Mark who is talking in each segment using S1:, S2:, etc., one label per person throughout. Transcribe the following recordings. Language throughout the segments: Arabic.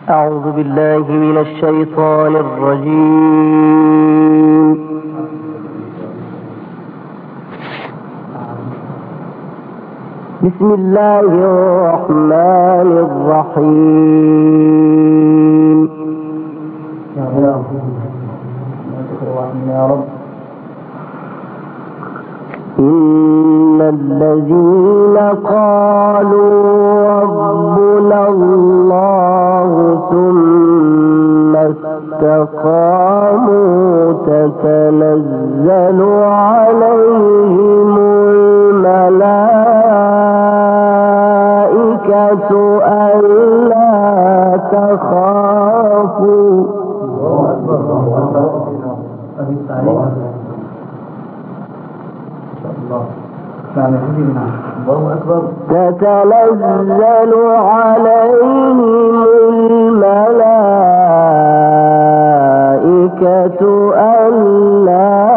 S1: أعوذ بالله من الشيطان الرجيم. بسم الله الرحمن الرحيم.
S2: يا رب.
S1: إن الذين قالوا ربنا الله ثم استقاموا تتنزل عليهم الملائكة ألا تخافوا تتنزل عليهم الملائكة ألا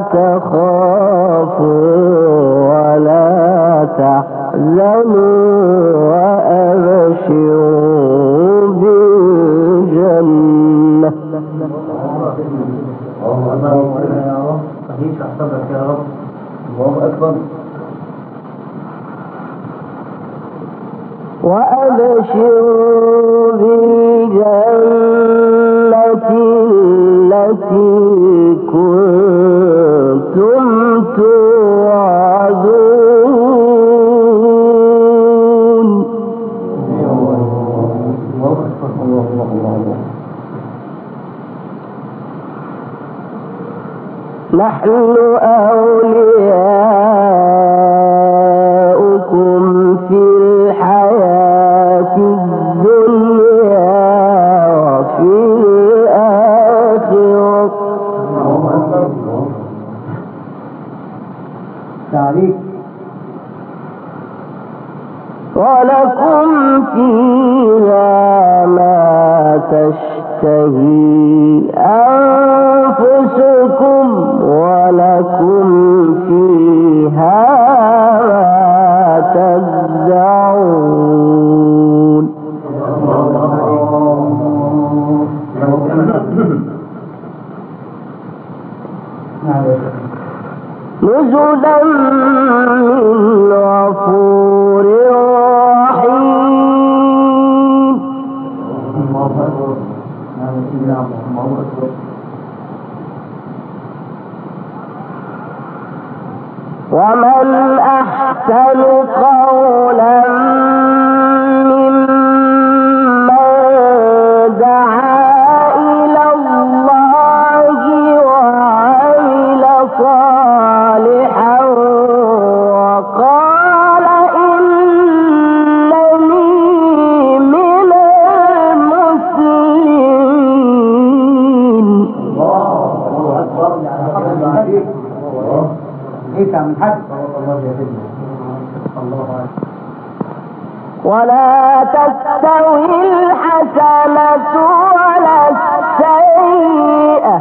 S1: تخافوا ولا تحزنوا وأبشروا بالجنة.
S2: الله أكبر.
S1: وأبشروا بالجنة التي كنتم توعدون. نحن أولياؤكم في الحياة الدنيا وفي الآخرة ولكم فيها ما تشتهي أنفسكم ولكم فيها ما تدعون. نزلا من غفور رحيم. ومن أحسن قولا ممن دعا إلى الله وعمل صالحا وقال إنني من المسلمين. ولا تستوي الحسنة ولا السيئة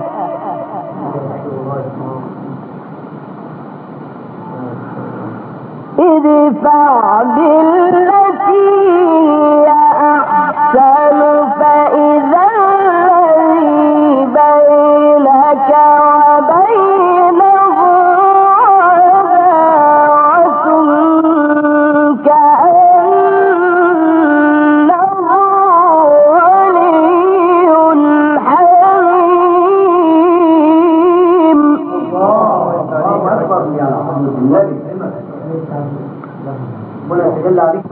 S1: ادفع بالتي هي أحسن فإذا الذي بينك وبينه عداوة كأنه ولي حميم.
S2: ولا يتجلى عليك.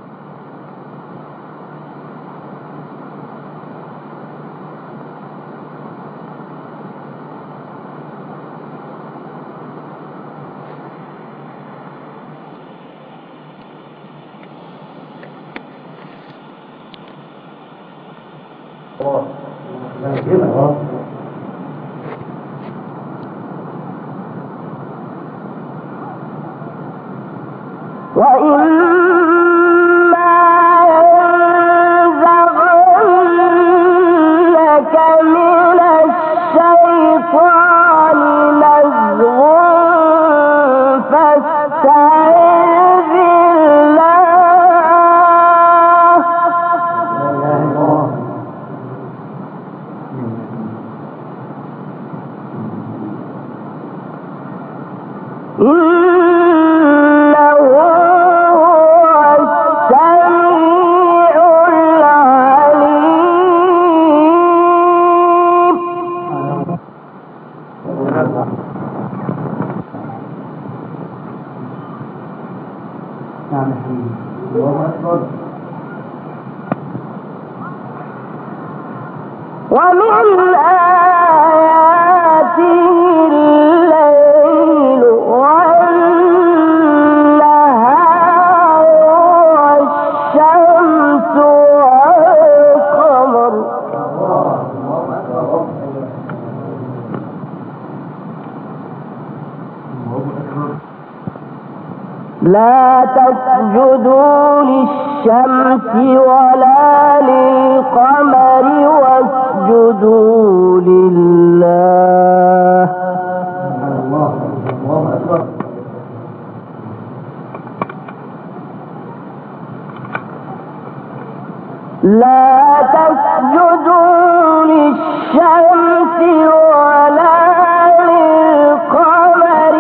S2: وإما ينزغنك من الشيطان نزغ فاستعذ بالله ومن آياته الليل والنهار والشمس والقمر لا تسجدوا للشمس ولا للقمر واسجدوا لله لا تسجدوا للشمس ولا للقمر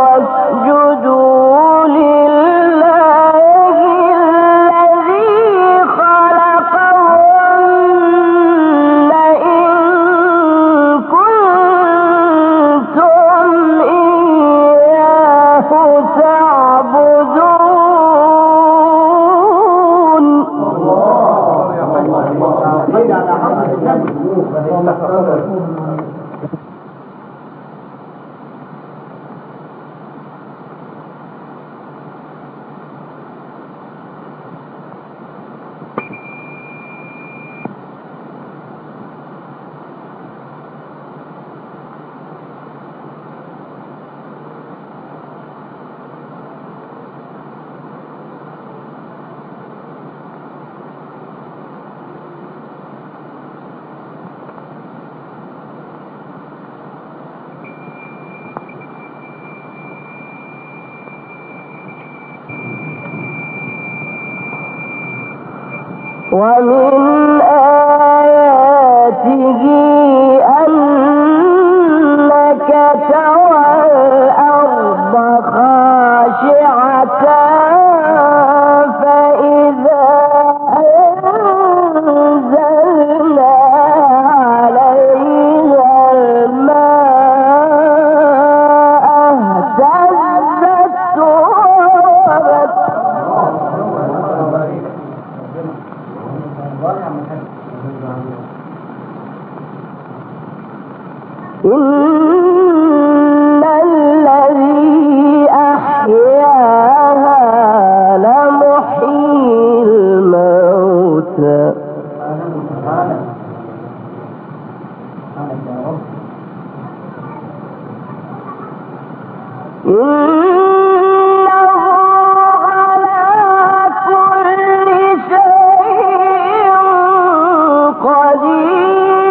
S2: واسجدوا لله الذي خلقهن إن كنتم إياه تعبدون. ومن آياته أنك ترى الأرض خاشعة فإذا أنزلنا عليها الماء اهتزت وربت. إن الذي أحياها لمحيي الموتى إنه على كل شيء قدير.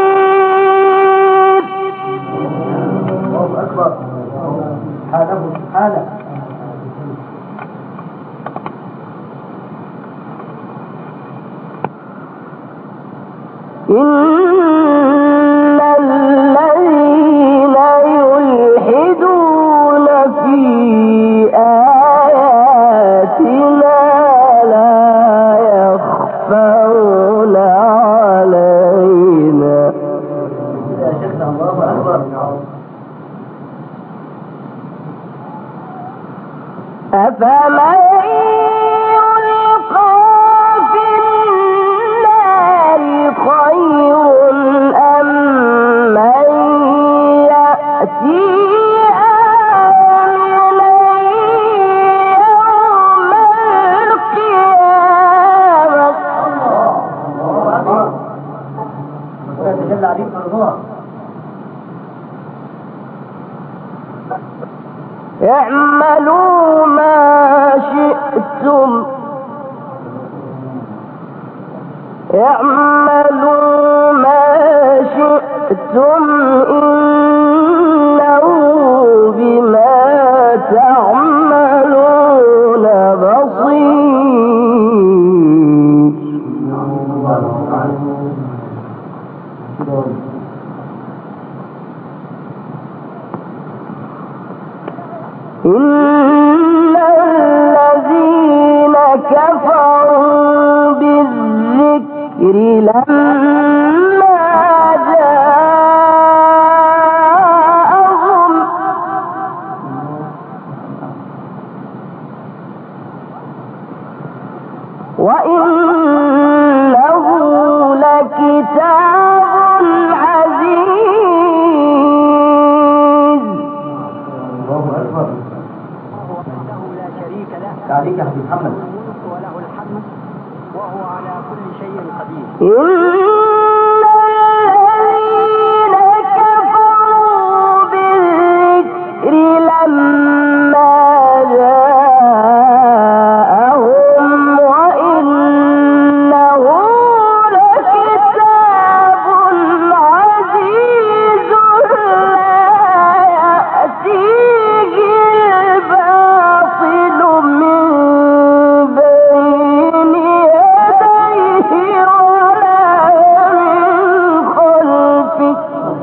S2: إن الذين يلحدون في آياتنا لا يخفون علينا. أفمن يلقى في النار خير أم من يأتي آمنا يوم القيامة. اعملوا ما شئتم اعملوا ما شئتم إنه بما تعملون بصير. إن الذين كفروا بالذكر لما جاءهم وإنه لكتاب
S3: محمد.
S4: وله الحمد وهو على كل شيء قدير.
S2: إن الذين كفروا بالذكر لما جاءهم وإنه لكتاب عزيز لا يأتيه الباطل من بين يديه ولا من خلفه.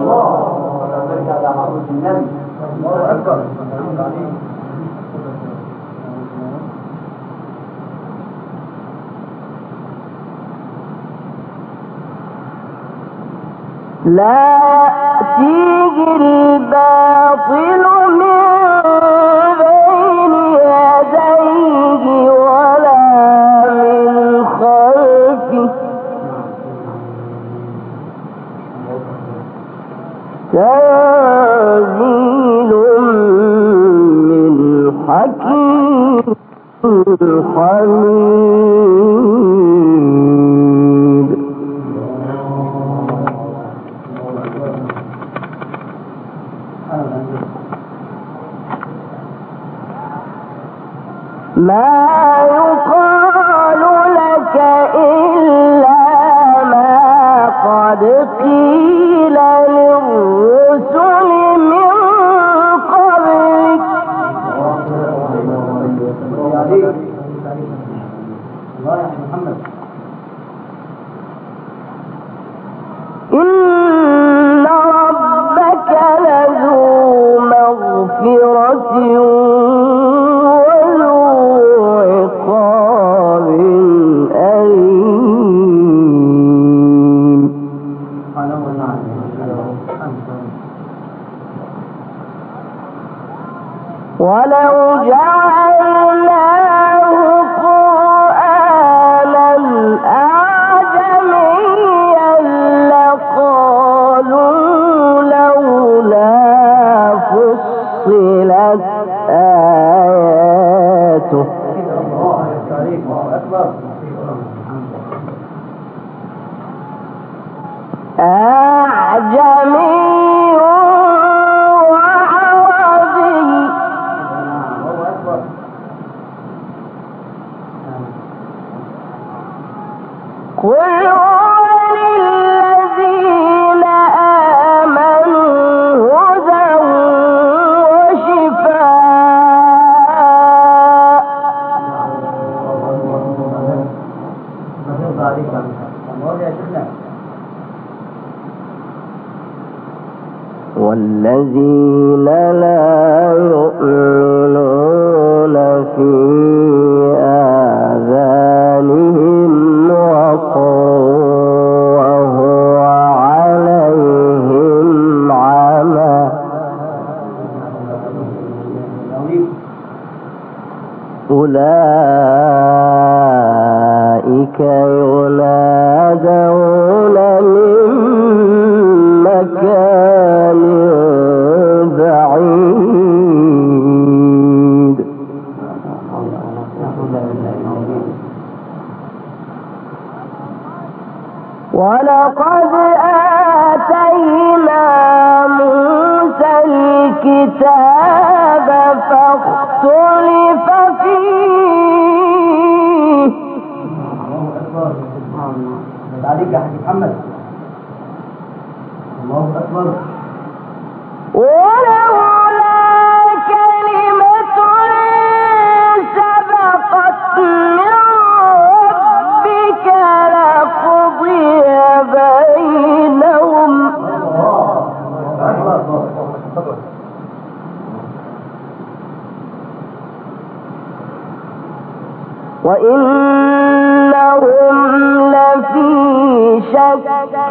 S2: لا يأتيه الباطل من بين يديه ولا من خلفه تنزيل من حكيم حميد. ما يقال لك إلا ما قد قيل للرسل من قبلك. إن ربك لذو مغفرة وذو عقاب أليم. ولو جعلناه قرآنا أعجميا لقالوا لولا فصلت آياته أعجمي وعربي. قل هو للذين آمنوا هدى وشفاء. والذين لا يؤمنون في آذانهم وقر وهو عليهم عمى أولئك ينادون من مكان بعيد. ولقد آتينا موسى الكتاب فاختلف فيه.
S3: عليك يا حبيب محمد. الله أكبر.
S2: ولولا كلمة سبقت من ربك لقضي بينهم. وإنهم لفي شك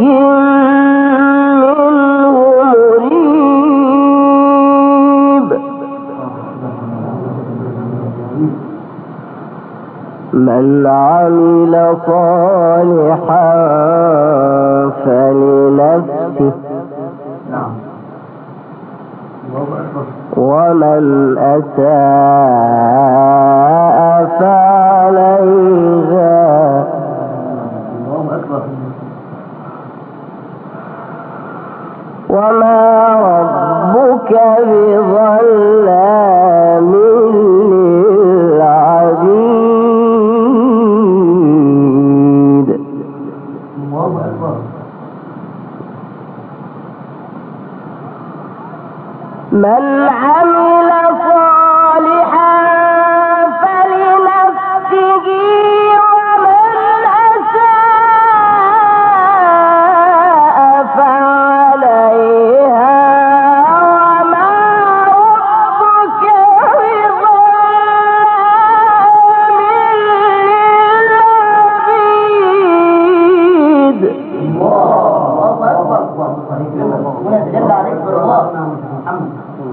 S2: منه مريب. من عمل صالحا فلنفسه ومن أساء
S1: وما ربك بظلام للعبيد.
S3: الله أكبر.
S1: من عمل صالحا فلنفسه ومن أساء فعليها وما ربك بظلام للعبيد.
S3: الله أكبر. ربنا يتجلى عليك بالرضا محمد.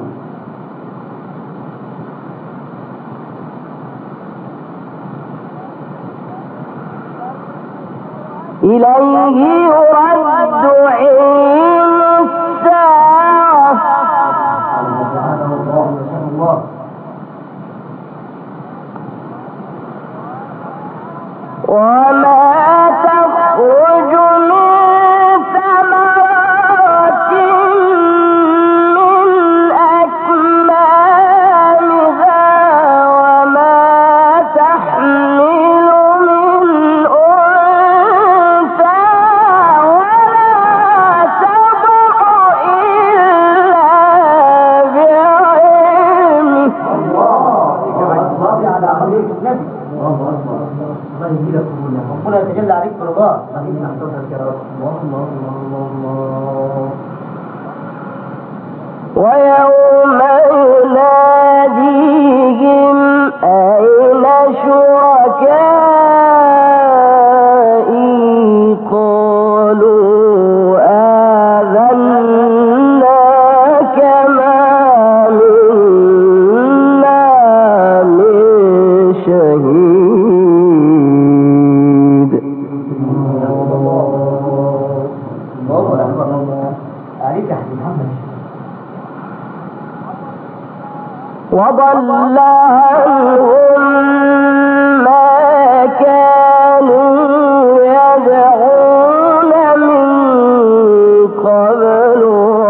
S1: إليه يرد علم الساعة وما تخرج من ثمرات من أكمامها وما تحمل من أنثى ولا تضع إلا بعلمه.
S3: ربنا يتجلى عليك برضاه.
S1: ويوم يناديهم أين شركائي قالوا آذناك ما منا من شهيد.
S3: الله أكبر. عليك يا حبيب محمد.
S1: وضل عنهم ما كانوا يدعون من قبل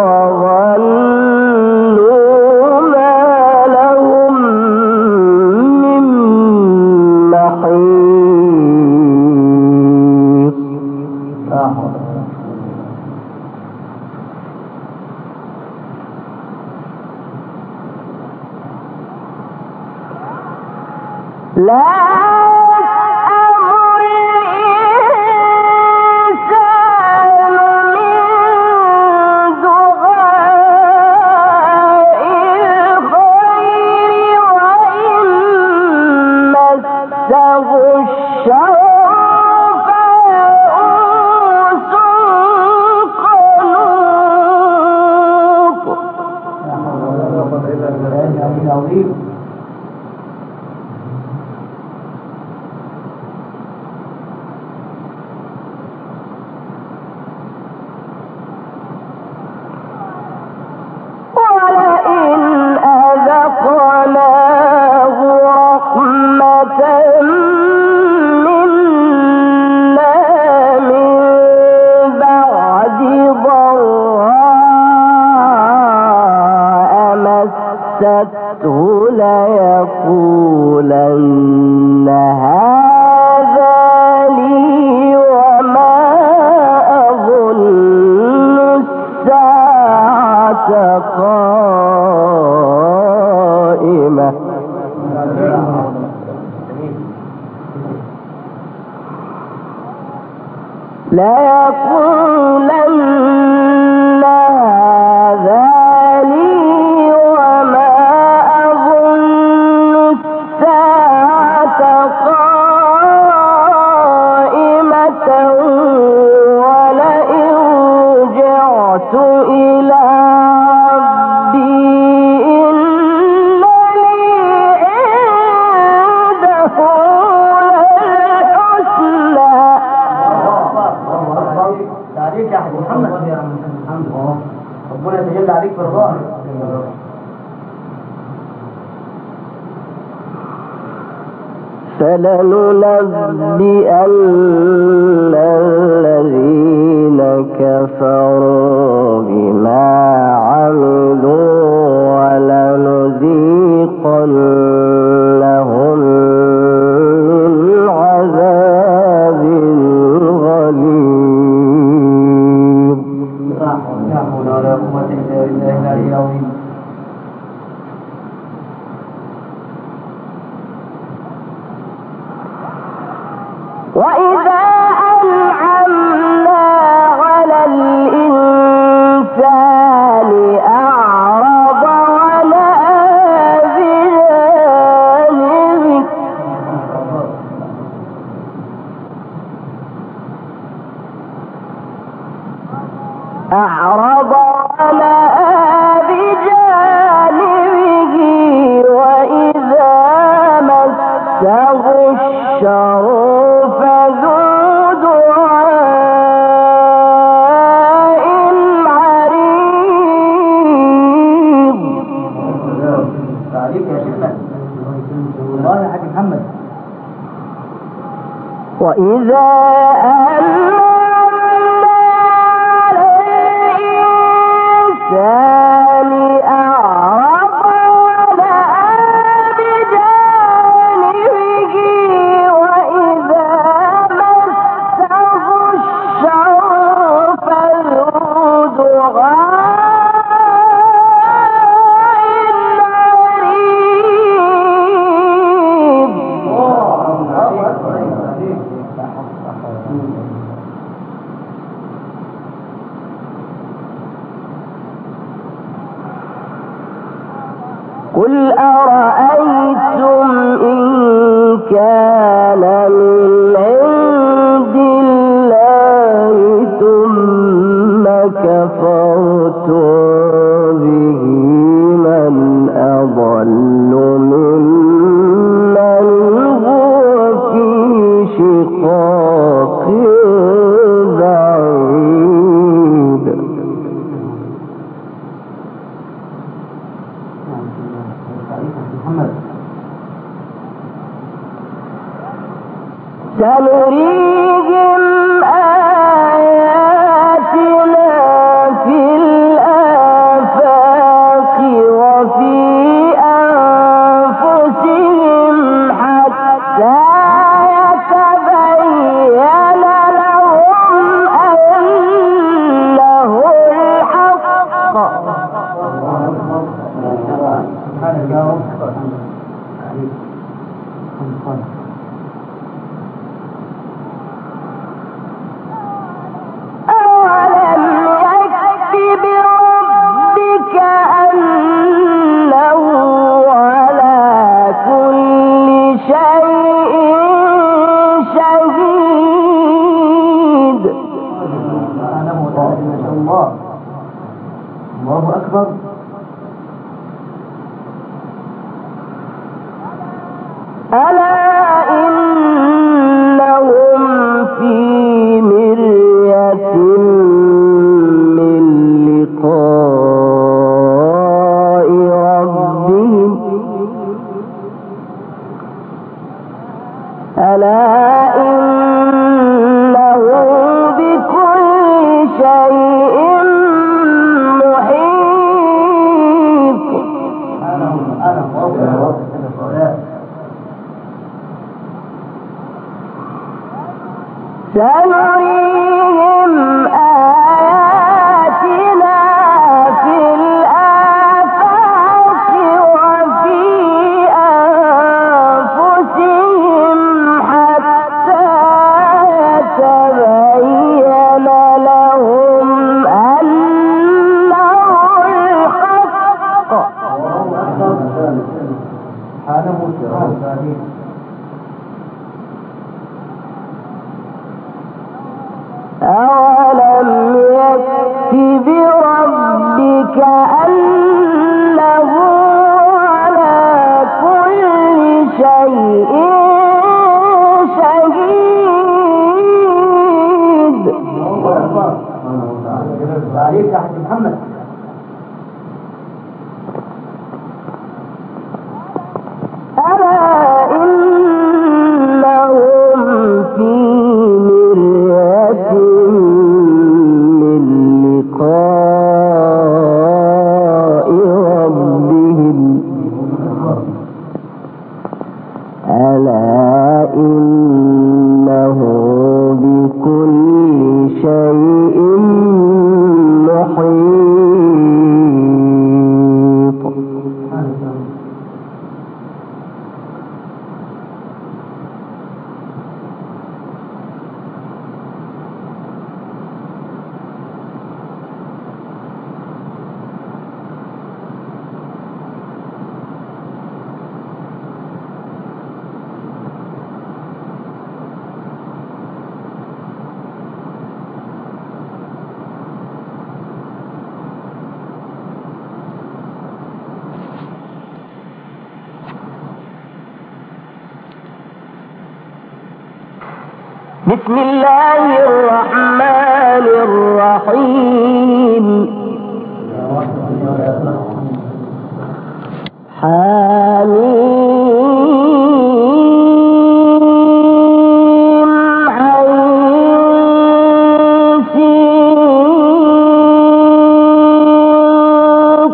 S1: وظنوا ما لهم من محيص. لا يسأم الإنسان من دعاء الخير وإن مسه الشر فيئوس قنوط. ولئن أذقناه رحمة منا من بعد ضراء مسته ليقولن هذا لي وما أظن الساعة قائمة. ليقولن هذا لي وما أظن الساعة قائمة ولئن رجعت إلى ربي إن لي عنده للحسنى.
S3: عليك يا حبيب محمد. ربنا يتجلى عليك برضاه.
S1: فلننبئن
S2: كفروا بما عملوا ولنذيقنهم من عذاب غليظ.
S3: لا حول ولا قوة إلا بالله العلي العظيم.
S1: وإذا أنعمنا على الإنسان أعرض ونأى بجانبه وإذا مسه الشر فذو دعاء عريض.
S3: تعليق يا شيخنا والله يا حاج محمد.
S1: وإذا أنعمنا على الإنسان أعرض ونأى بجانبه وإذا مسه الشر فذو دعاء قل أرأيتم إن كان من عند الله ثم كفرتم به من أضل ممن هو في شقاق بعيد. سنريهم آياتنا في الآفاق وفي أنفسهم حتى يتبين لهم أنه الحق. أولم يكف بربك أنه على كل شيء شهيد.
S3: الله أكبر.
S1: ألا إنهم في مرية من لقاء ربهم ألا إنه بكل شيء محيط. سنريهم آياتنا في الآفاق وفي أنفسهم حتى يتبين لهم أنه الحق. أولم يكف بربك أنه على كل شيء شهيد.
S3: عليك يا حاج محمد.
S1: ألا إنهم في مرية من شيء محيط. بسم الله الرحمن الرحيم. حميم عين سين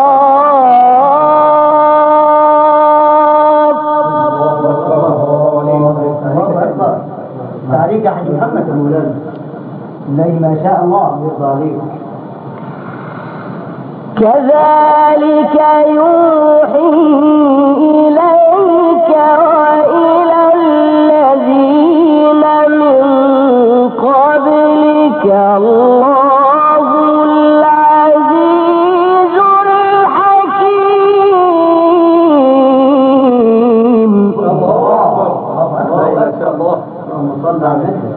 S1: قاف.
S3: تعليق يا حاج محمد مولانا. لا ما شاء الله يرضى عليك.
S1: كذلك يوحي إليك وإلى الذين من قبلك الله العزيز الحكيم.
S3: الله ما شاء الله. اللهم صل على النبي.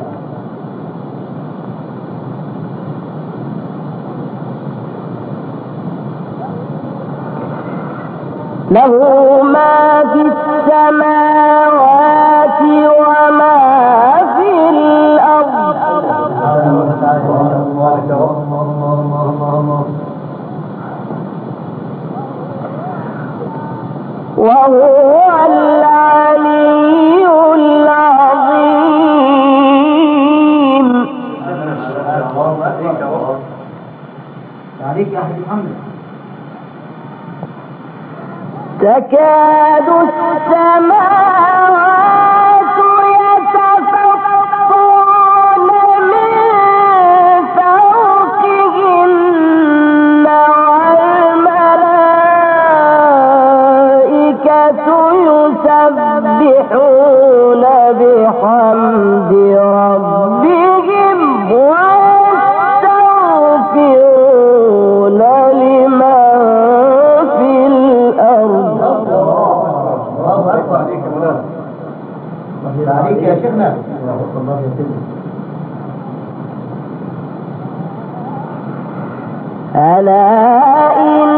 S1: له ما في السماوات وما في الأرض وهو العلي العظيم.
S3: تعليق يا حاج محمد.
S1: تكاد السماوات يتفطرن من فوقهن والملائكة يسبحون بحمد ربهم ويستغفرون لمن في الأرض.
S3: عليك يا شيخنا.
S1: ألا إن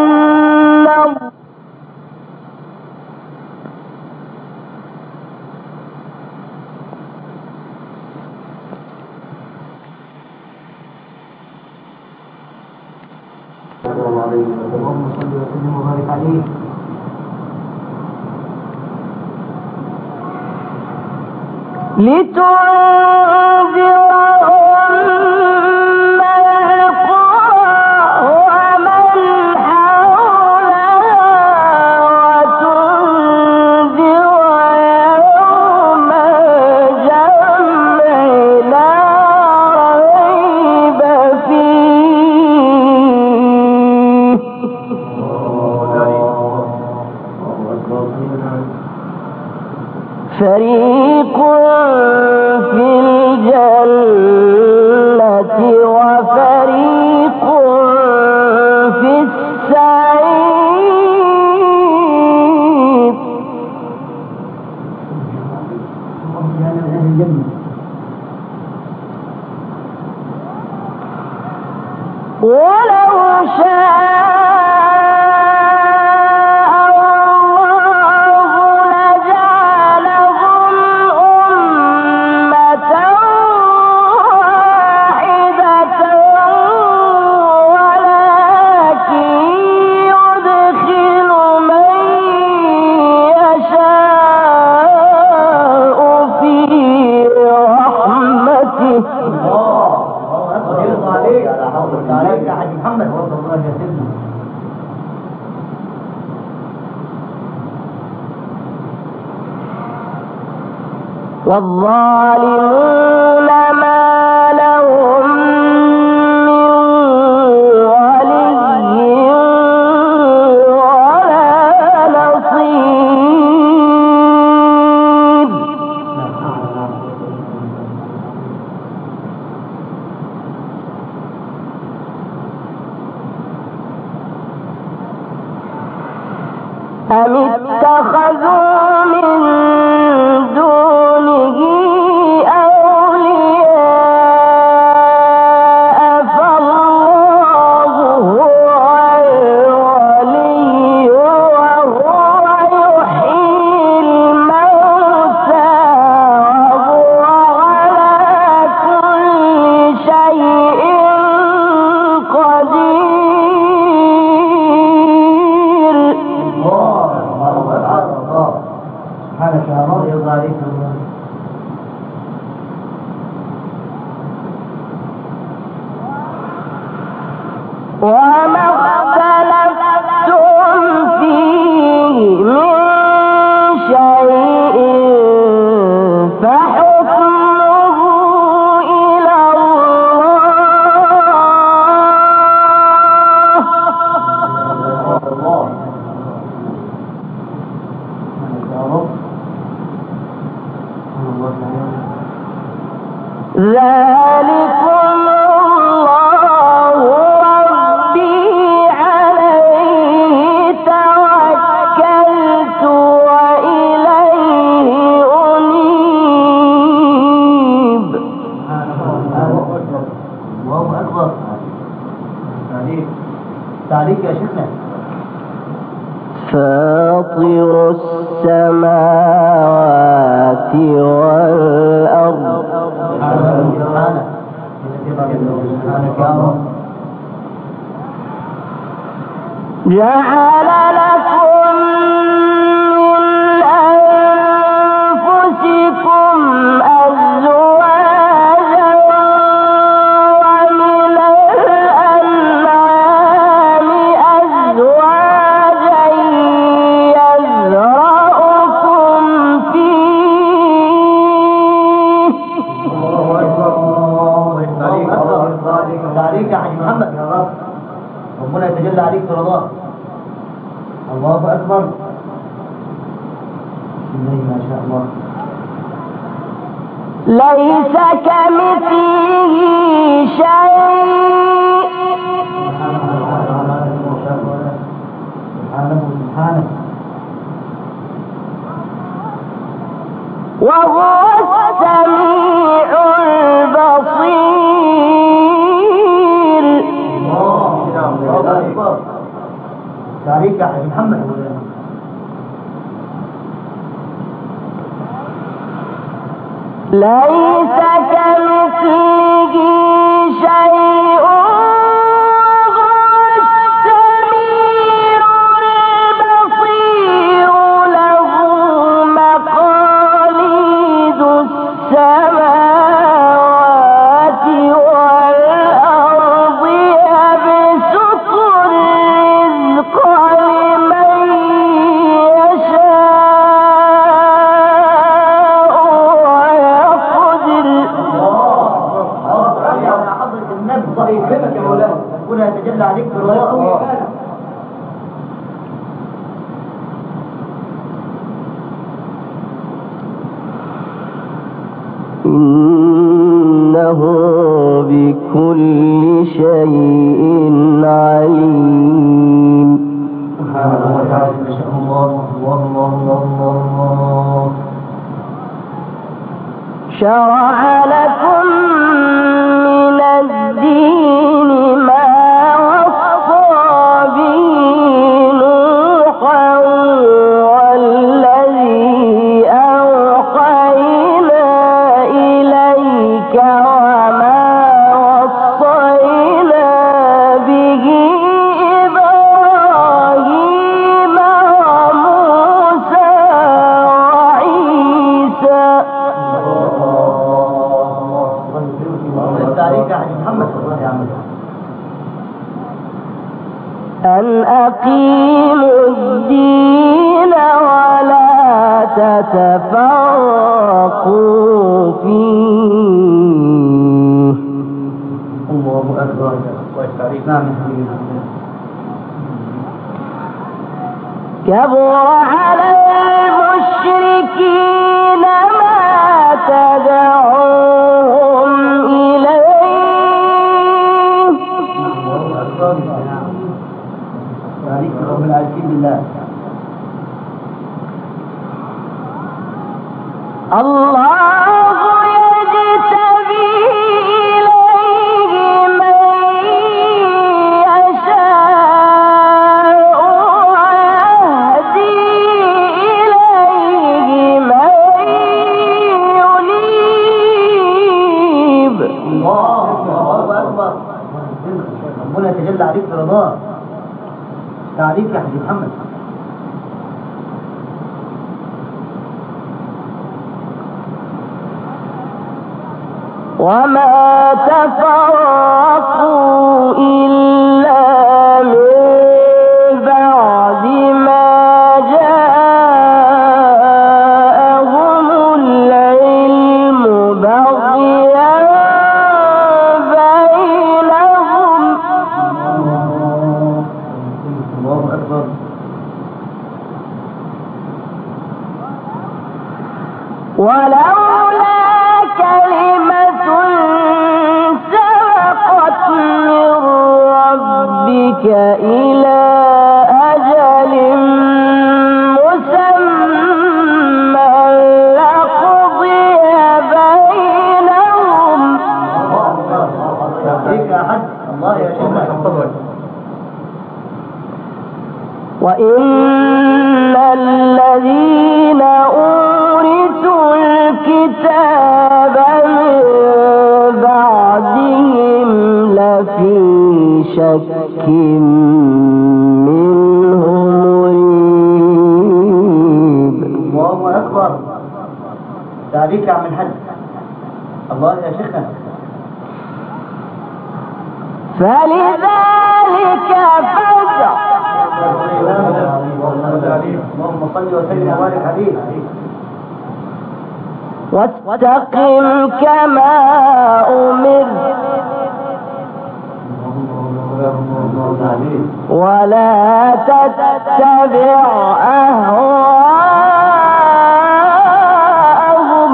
S3: اللهم صل وسلم وبارك عليه.
S1: لتنذر أم القرى ومن حولها وتنذر يوم الجمع لا ريب فيه. فريق في الجنة وفريق في السعير. ولو شاء والظالمون ما لهم أم اتخذوا من دونه أولياء فالله هو الولي وهو يحيي الموتى وهو على كل شيء قدير.
S3: سبحانك يا رب يرضى عليك.
S1: وما اختلفتم فيه من شيء فحكمه إلى الله. ذلكم الله ربي عليه توكلت وإليه أنيب.
S3: الله أكبر. تعليق يا شيخنا.
S1: فاطر السماوات والأرض جعل لكم من أنفسكم أزواجا ومن الأنعام أزواجا يذرأكم فيه.
S3: تعليق يا حاج محمد يا رب. ربنا يتجلى عليك برضاه. الله أكبر. بسم الله ما شاء الله.
S1: ليس كمثله شيء
S3: سبحانه
S1: وهو السميع البصير.
S3: الله أكبر. تعليق يا حاج محمد.
S1: ليس كمثله شيء وهو السميع البصير. له مقاليد السماوات والأرض يبسط الرزق لمن يشاء ويقدر.
S3: يا حضرة النبي صحيح كلمة يا مولانا. ربنا يتجلى عليك برضاه.
S1: إنه بكل شيء عليم.
S3: سبحانه وتعالى. ما شاء الله. الله الله الله.
S1: شرع لكم من الدين ما وصى به نوحا والذي أوحينا إليك وما وصينا به إبراهيم وموسى وعيسى.
S3: تعليق يا حاج محمد. الله يعمل.
S1: أن أقيموا الدين ولا تتفرقوا فيه.
S3: الله أكبر. نعم.
S1: كبر على المشركين ما تدعوهم إليه.
S3: تعليق رب العالمين بالله. ربنا يتجلى عليك برضاه. تعليق يا حبيب محمد.
S1: وما تفرقوا إلا من بعد ما جاءهم العلم بغيا بينهم
S3: الله أكبر.
S1: ولولا كلمة سبقت من ربك إلى أجل مسمى لقضي بينهم
S3: تعليق يا حد. الله يا شيخنا.
S1: وإن الذين أورثوا الكتاب من بعدهم لفي شك منه مريب.
S3: الله أكبر. تعليق يا عم الحج. الله يا شيخنا.
S1: فلذلك فادع
S3: اللهم صل وسلم وبارك عليه.
S1: واستقم كما أمرت ولا تتبع أهواءهم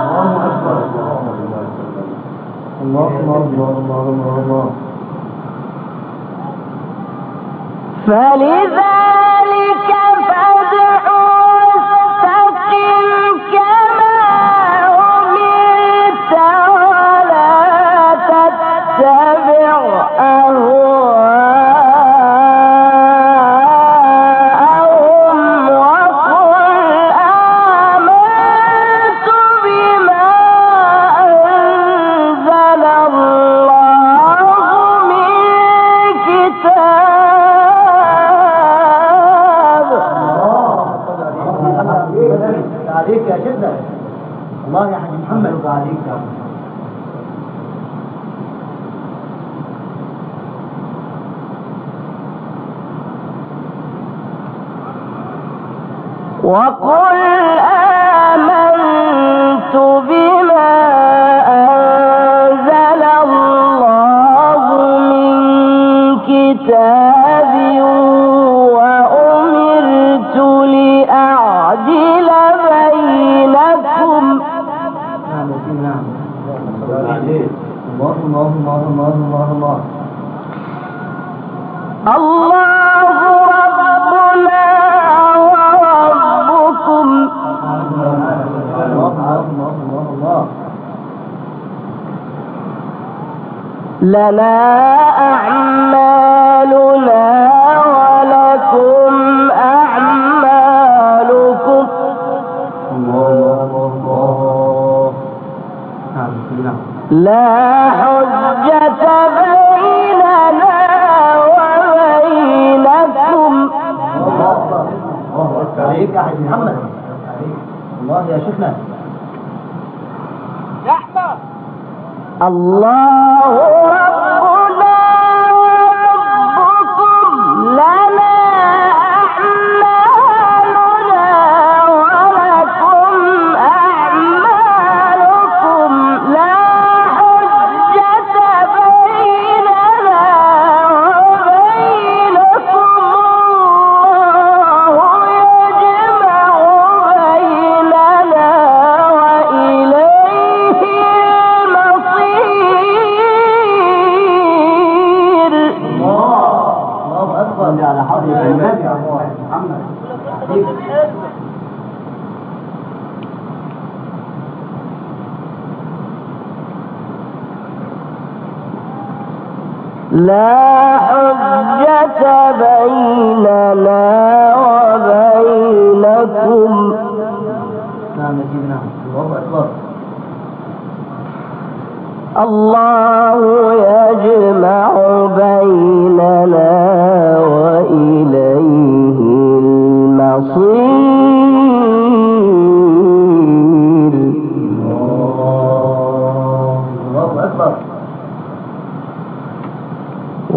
S1: فلذلك فادع واستقم كما أمرت ولا تتبع أهواءهم وقل آمنت بما أنزل الله من كتاب.
S3: تعليق يا شيخنا. الله يا حبيب محمد. تعليق يا
S1: وقل آمنت بما أنزل الله من كتاب وأمرت لأعدل بينكم. الله ربنا وربكم لنا أعمالنا ولكم أعمالكم لا حجة بيننا وبينكم.
S3: تعليق يا حبيب محمد. الله يا شيخنا.
S1: الله ربنا وربكم لنا أعمالنا ولكم أعمالكم لا حجة بيننا وبينكم الله يجمع بيننا وإليه المصير.
S3: الله أكبر. على حضر النبي يا محمد.
S1: لا حجة بيننا وبينكم
S3: نعم يا سيدنا. الله أكبر.
S1: الله يجمع بيننا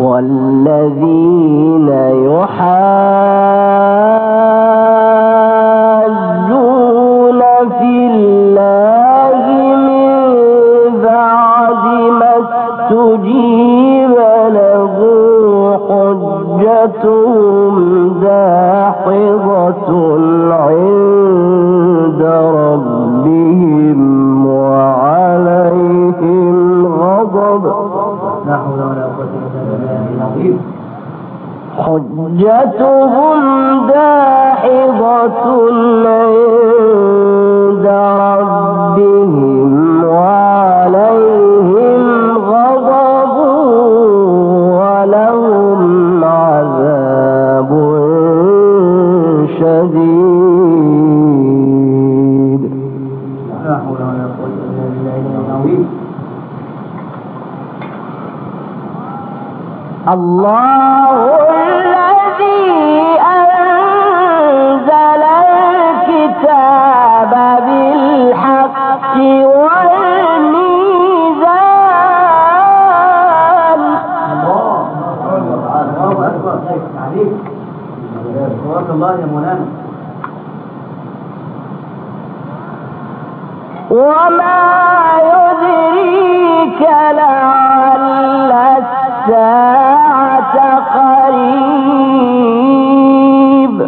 S1: والذين يحاجون في الله من بعد ما استجيب له حجتهم داحضة عند ربهم وعليهم غضب.
S3: لا حول ولا قوة إلا بالله العظيم.
S1: حجتهم داحضة عند ربهم وعليهم غضب ولهم عذاب شديد.
S3: لا حول ولا قوة إلا بالله العظيم.
S1: الله الذي أنزل الكتاب بالحق والميزان.
S3: الله أكبر. عليك تبارك الله يا مولانا.
S1: وما يدريك لعل الساعة قريب.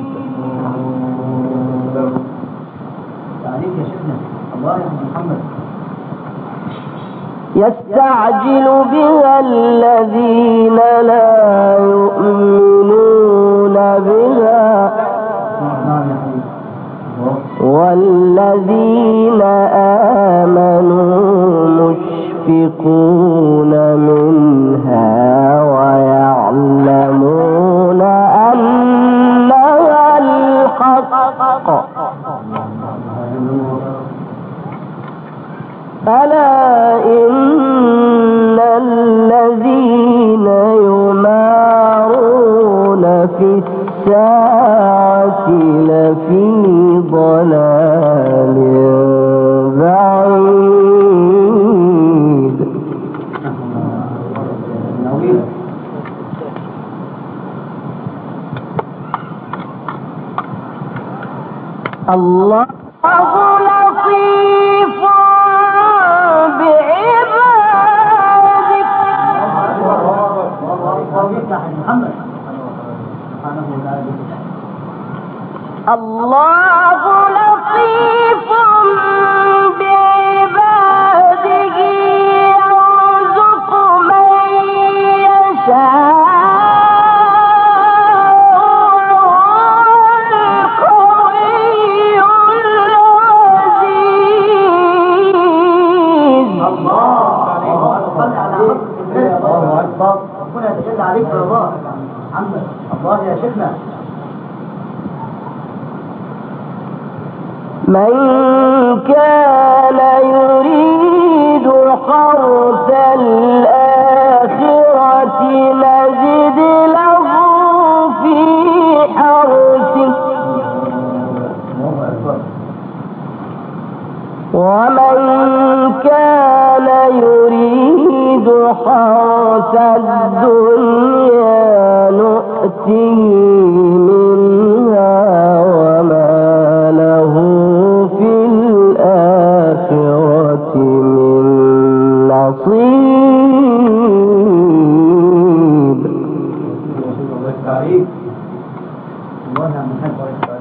S3: عليك يا شيخنا. الله يا محمد.
S1: يستعجل بها الذين لا يؤمنون بها والذين آمنوا مشفقون منها ويعلمون أنها الحق. ألا إن الذين يمارون في الساعة لفي ضلال بعيد. الله لطيف بعبادك. الله لطيف بعباده يرزق من يشاء.
S3: ربنا يتجلى عليك يا الله. محمد الله يا شيخنا.
S1: من كان يريد حرث الآخرة نزد له في حرثه ومن كان يريد حرث الدنيا نؤته منها وما له في الآخرة من نصيب.
S3: الله يا محمد.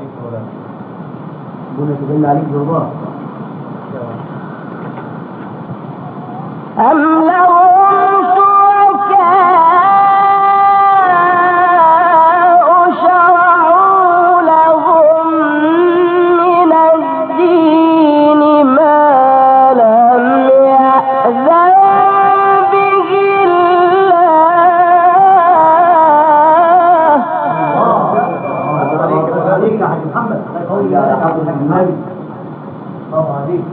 S3: ربنا يتجلى عليك يا الله.
S1: أم لهم شركاء شرعوا لهم من الدين ما لم يأذن به الله.
S3: عليك يا حاج محمد. الله يا حاج محمد. الله عليك.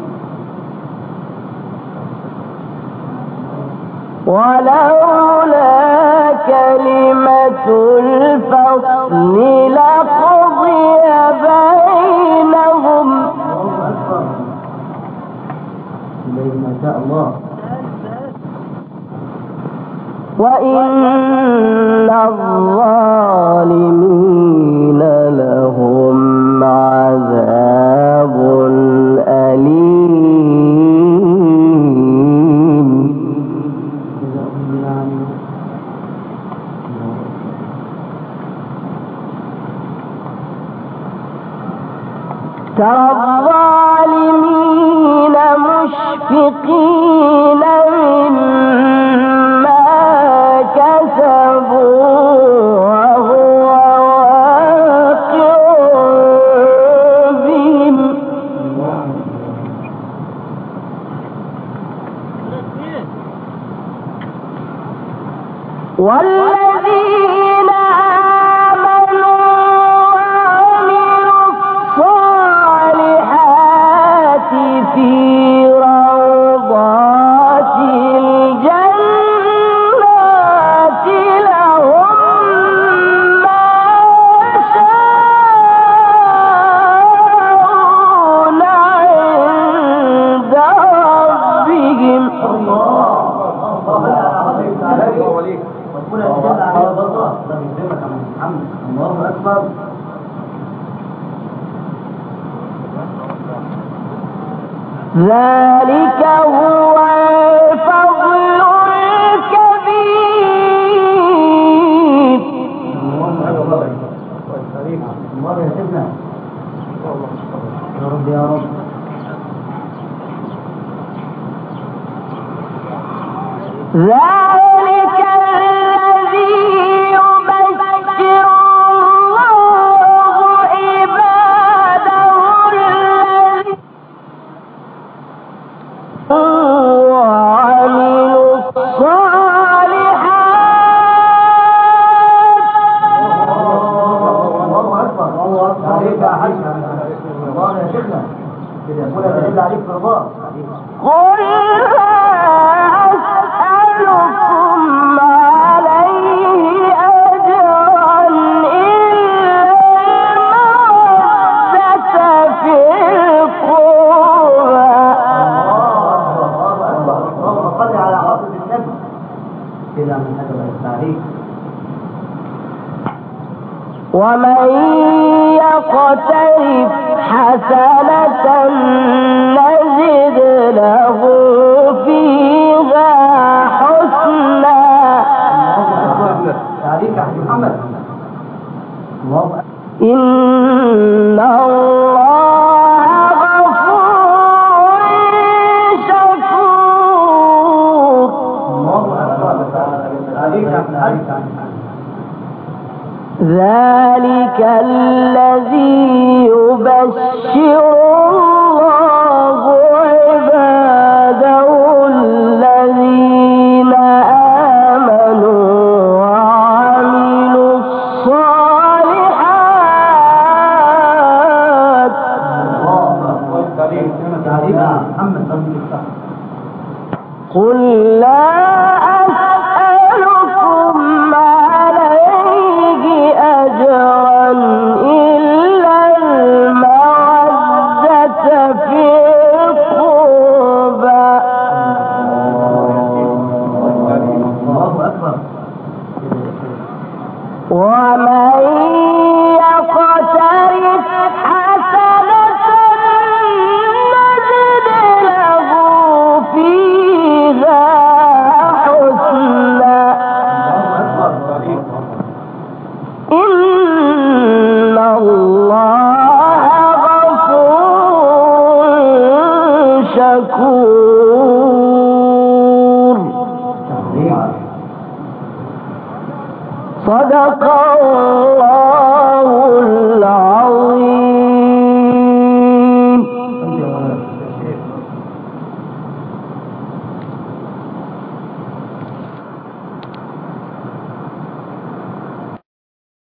S1: ولولا كلمة الفصل لقضي بينهم.
S3: ما شاء الله.
S1: وإن الظالمين لهم عذاب أليم. ترى الظالمين مشفقين مما كسبوا وهو واقع بهم والذين آمنوا وعملوا الصالحات في روضات الجنات لهم ما يشاءون عند ربهم.
S3: الله أكبر.
S1: ذلك هو الفضل الكبير.
S3: الله أكبر. الله يا سيدنا. يا رب يا رب.
S1: ذلك الذي يبشر الله عباده الذين وعملوا الصالحات.
S3: الله أكبر. الله عليك يا حاج. الله يا شيخنا. كده يقول أدل عليك في الله.
S1: قل أسألكم عليه أجرا إلا المودة في القربى.
S3: اللهم صل على حضرة النبي. كده من هذا التعريف.
S1: ومن يقترف حسنة نزد له فيها حسنا.
S3: تعريف يا حاج محمد. الله أكبر.
S1: إن الله غفور شكور.
S3: الله أكبر. تعريف يا حاج.
S1: ذلك الذي يبشر الله عباده الذين آمنوا وعملوا الصالحات.
S3: تعريف يا محمد.
S1: قل لا أسألكم عليه أجرا إلا المودة في القربى.
S3: الله أكبر.
S1: ومن يقترف حسنة نزد له فيها حسنا. إن الله غفور شكور. صدق الله